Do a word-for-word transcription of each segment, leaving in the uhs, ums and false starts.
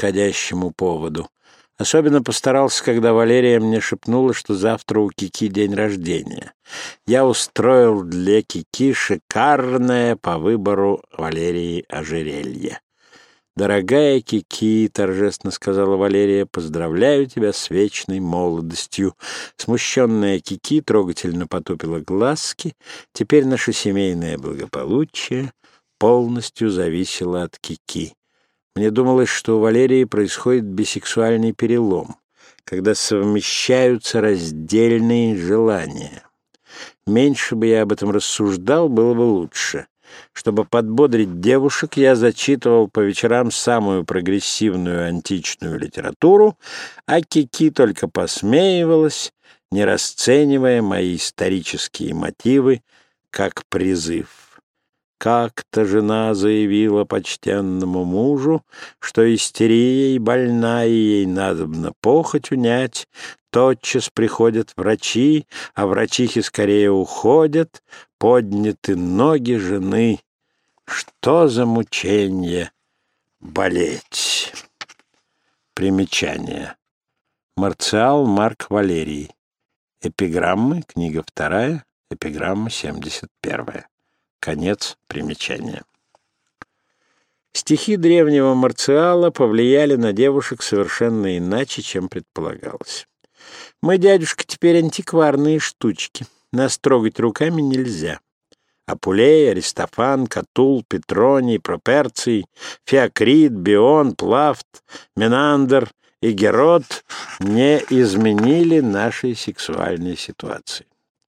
подходящему поводу. Особенно постарался, когда Валерия мне шепнула, что завтра у Кики день рождения. Я устроил для Кики шикарное по выбору Валерии ожерелье. «Дорогая Кики», — торжественно сказала Валерия, — «поздравляю тебя с вечной молодостью». Смущенная Кики трогательно потупила глазки. Теперь наше семейное благополучие полностью зависело от Кики. Мне думалось, что у Валерии происходит бисексуальный перелом, когда совмещаются раздельные желания. Меньше бы я об этом рассуждал, было бы лучше. Чтобы подбодрить девушек, я зачитывал по вечерам самую прогрессивную античную литературу, а Кики только посмеивалась, не расценивая мои исторические мотивы как призыв. Как-то жена заявила почтенному мужу, что истерией больна и ей надобно похоть унять. Тотчас приходят врачи, а врачихи скорее уходят, подняты ноги жены. Что за мученье болеть? Примечание. Марциал Марк Валерий. Эпиграммы, книга вторая, эпиграмма семьдесят первая. Конец примечания. Стихи древнего Марциала повлияли на девушек совершенно иначе, чем предполагалось. Мы, дядюшка, теперь антикварные штучки. Нас трогать руками нельзя. Апулей, Аристофан, Катул, Петроний, Проперций, Феокрит, Бион, Плафт, Менандр и Герод не изменили нашей сексуальной ситуации.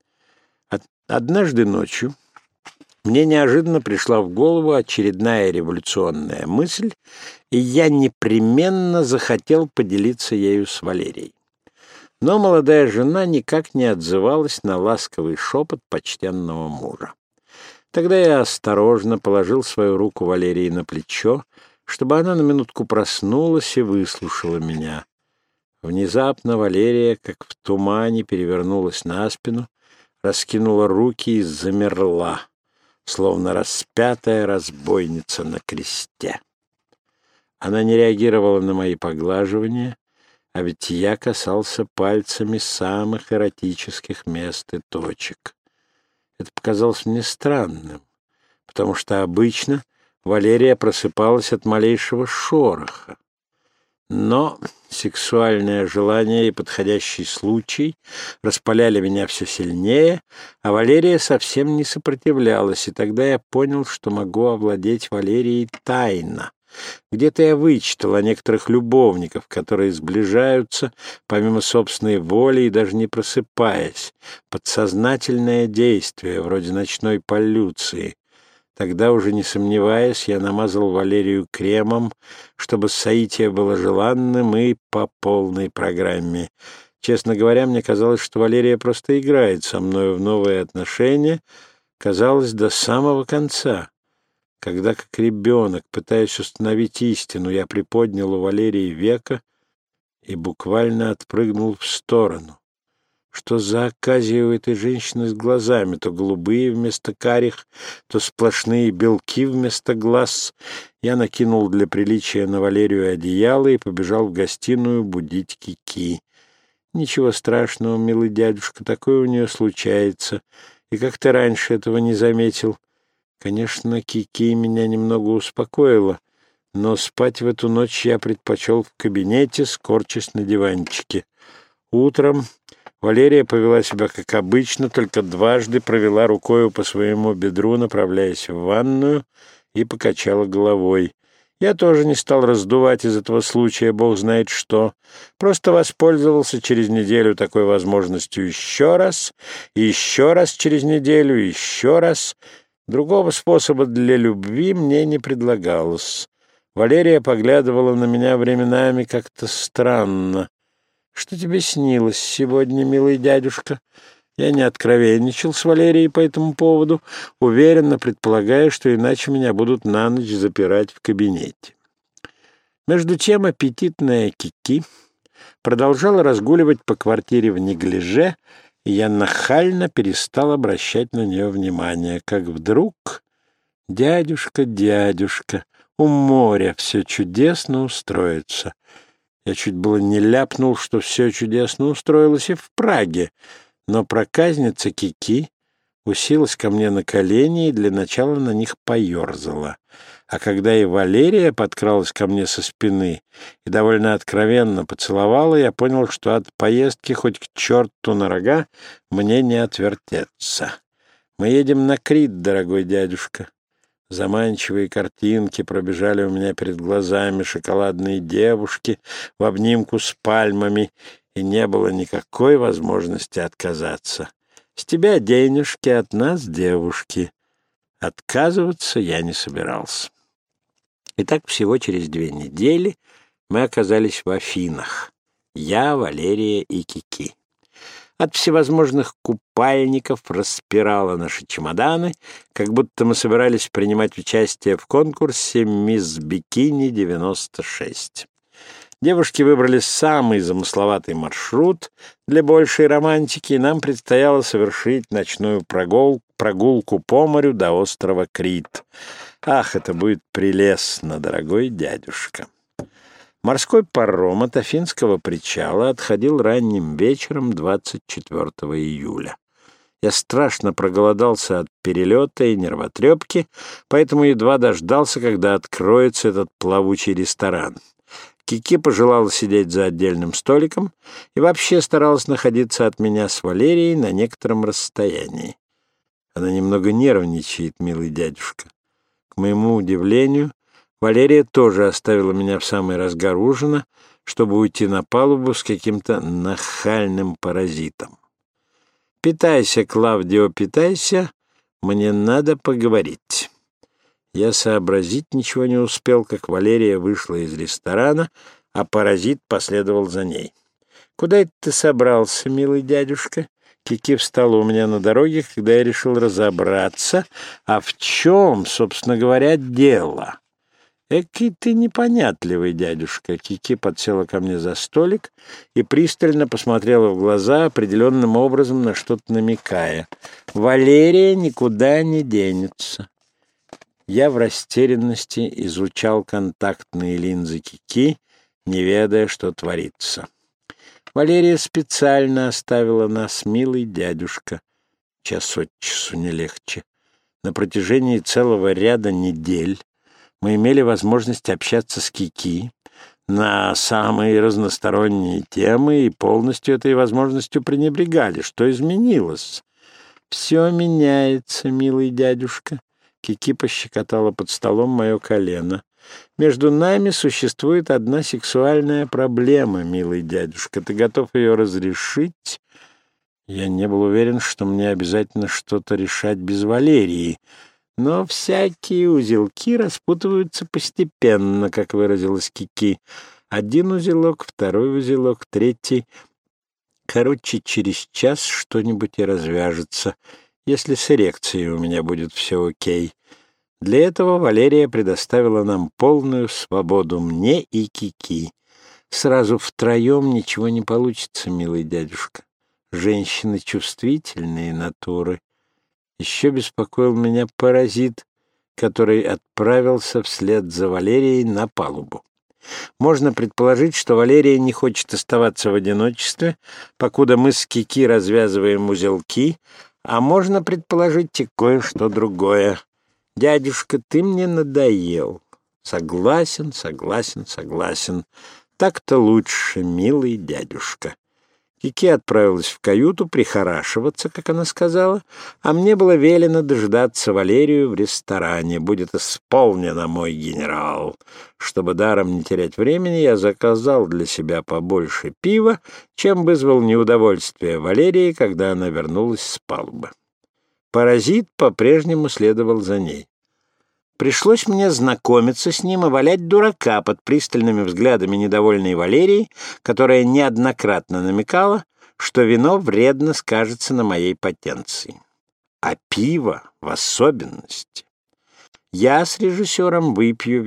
Однажды ночью мне неожиданно пришла в голову очередная революционная мысль, и я непременно захотел поделиться ею с Валерией. Но молодая жена никак не отзывалась на ласковый шепот почтенного мужа. Тогда я осторожно положил свою руку Валерии на плечо, чтобы она на минутку проснулась и выслушала меня. Внезапно Валерия, как в тумане, перевернулась на спину, раскинула руки и замерла, словно распятая разбойница на кресте. Она не реагировала на мои поглаживания, а ведь я касался пальцами самых эротических мест и точек. Это показалось мне странным, потому что обычно Валерия просыпалась от малейшего шороха. Но сексуальное желание и подходящий случай распаляли меня все сильнее, а Валерия совсем не сопротивлялась, и тогда я понял, что могу овладеть Валерией тайно. Где-то я вычитал о некоторых любовниках, которые сближаются помимо собственной воли и даже не просыпаясь. Подсознательное действие, вроде ночной полюции. Тогда, уже не сомневаясь, я намазал Валерию кремом, чтобы соитие было желанным и по полной программе. Честно говоря, мне казалось, что Валерия просто играет со мной в новые отношения, казалось, до самого конца. Когда, как ребенок, пытаясь установить истину, я приподнял у Валерии веко и буквально отпрыгнул в сторону. Что за оказия у этой женщины с глазами? То голубые вместо карих, то сплошные белки вместо глаз. Я накинул для приличия на Валерию одеяло и побежал в гостиную будить Кики. Ничего страшного, милый дядюшка, такое у нее случается. И как ты раньше этого не заметил? Конечно, Кики меня немного успокоила, но спать в эту ночь я предпочел в кабинете, скорчась на диванчике. Утром Валерия повела себя как обычно, только дважды провела рукою по своему бедру, направляясь в ванную, и покачала головой. Я тоже не стал раздувать из этого случая бог знает что, просто воспользовался через неделю такой возможностью еще раз, и еще раз через неделю, и еще раз. Другого способа для любви мне не предлагалось. Валерия поглядывала на меня временами как-то странно. «Что тебе снилось сегодня, милый дядюшка?» Я не откровенничал с Валерией по этому поводу, уверенно предполагая, что иначе меня будут на ночь запирать в кабинете. Между тем аппетитная Кики продолжала разгуливать по квартире в неглиже, и я нахально перестал обращать на нее внимание, как вдруг «Дядюшка, дядюшка, У моря все чудесно устроится. Я чуть было не ляпнул, что все чудесно устроилось и в Праге, но проказница Кики уселась ко мне на колени и для начала на них поерзала. А когда и Валерия подкралась ко мне со спины и довольно откровенно поцеловала, я понял, что от поездки хоть к черту на рога мне не отвертеться. Мы едем на Крит, дорогой дядюшка. Заманчивые картинки пробежали у меня перед глазами, шоколадные девушки в обнимку с пальмами, и не было никакой возможности отказаться. С тебя денежки, от нас девушки. Отказываться я не собирался. И так всего через две недели мы оказались в Афинах. Я, Валерия и Кики. От всевозможных купальников распирало наши чемоданы, как будто мы собирались принимать участие в конкурсе «Мисс Бикини девяносто шесть». Девушки выбрали самый замысловатый маршрут для большей романтики, и нам предстояло совершить ночную прогул... прогулку по морю до острова Крит. Ах, это будет прелестно, дорогой дядюшка! Морской паром от Афинского причала отходил ранним вечером двадцать четвёртого июля. Я страшно проголодался от перелета и нервотрепки, поэтому едва дождался, когда откроется этот плавучий ресторан. Кики пожелала сидеть за отдельным столиком и вообще старалась находиться от меня с Валерией на некотором расстоянии. Она немного нервничает, милый дядюшка. К моему удивлению, Валерия тоже оставила меня в самый разгар ужина, чтобы уйти на палубу с каким-то нахальным паразитом. «Питайся, Клавдио, питайся, мне надо поговорить». Я сообразить ничего не успел, как Валерия вышла из ресторана, а паразит последовал за ней. «Куда это ты собрался, милый дядюшка?» Кики встала у меня на дороге, когда я решил разобраться, а в чем, собственно говоря, дело. «Экий ты непонятливый, дядюшка!» Кики подсела ко мне за столик и пристально посмотрела в глаза, определенным образом на что-то намекая. «Валерия никуда не денется». Я в растерянности изучал контактные линзы Кики, не ведая, что творится. Валерия специально оставила нас, милый дядюшка. Час от часу не легче. На протяжении целого ряда недель мы имели возможность общаться с Кики на самые разносторонние темы и полностью этой возможностью пренебрегали. Что изменилось? Все меняется, милый дядюшка. Кики пощекотала под столом мое колено. Между нами существует одна сексуальная проблема, милый дядюшка. Ты готов ее разрешить? Я не был уверен, что мне обязательно что-то решать без Валерии. Но всякие узелки распутываются постепенно, как выразилась Кики. Один узелок, второй узелок, третий. Короче, через час что-нибудь и развяжется, если с эрекцией у меня будет все окей. Для этого Валерия предоставила нам полную свободу, мне и Кики. Сразу втроем ничего не получится, милый дядюшка. Женщины чувствительные натуры. Еще беспокоил меня паразит, который отправился вслед за Валерией на палубу. Можно предположить, что Валерия не хочет оставаться в одиночестве, покуда мы с Кики развязываем узелки, а можно предположить и кое-что другое. «Дядюшка, ты мне надоел». «Согласен, согласен, согласен. Так-то лучше, милый дядюшка». Кики отправилась в каюту прихорашиваться, как она сказала, а мне было велено дождаться Валерию в ресторане. «Будет исполнено, мой генерал». Чтобы даром не терять времени, я заказал для себя побольше пива, чем вызвал неудовольствие Валерии, когда она вернулась с палубы. Паразит по-прежнему следовал за ней. Пришлось мне знакомиться с ним и валять дурака под пристальными взглядами недовольной Валерии, которая неоднократно намекала, что вино вредно скажется на моей потенции. А пиво в особенности. Я с режиссером выпью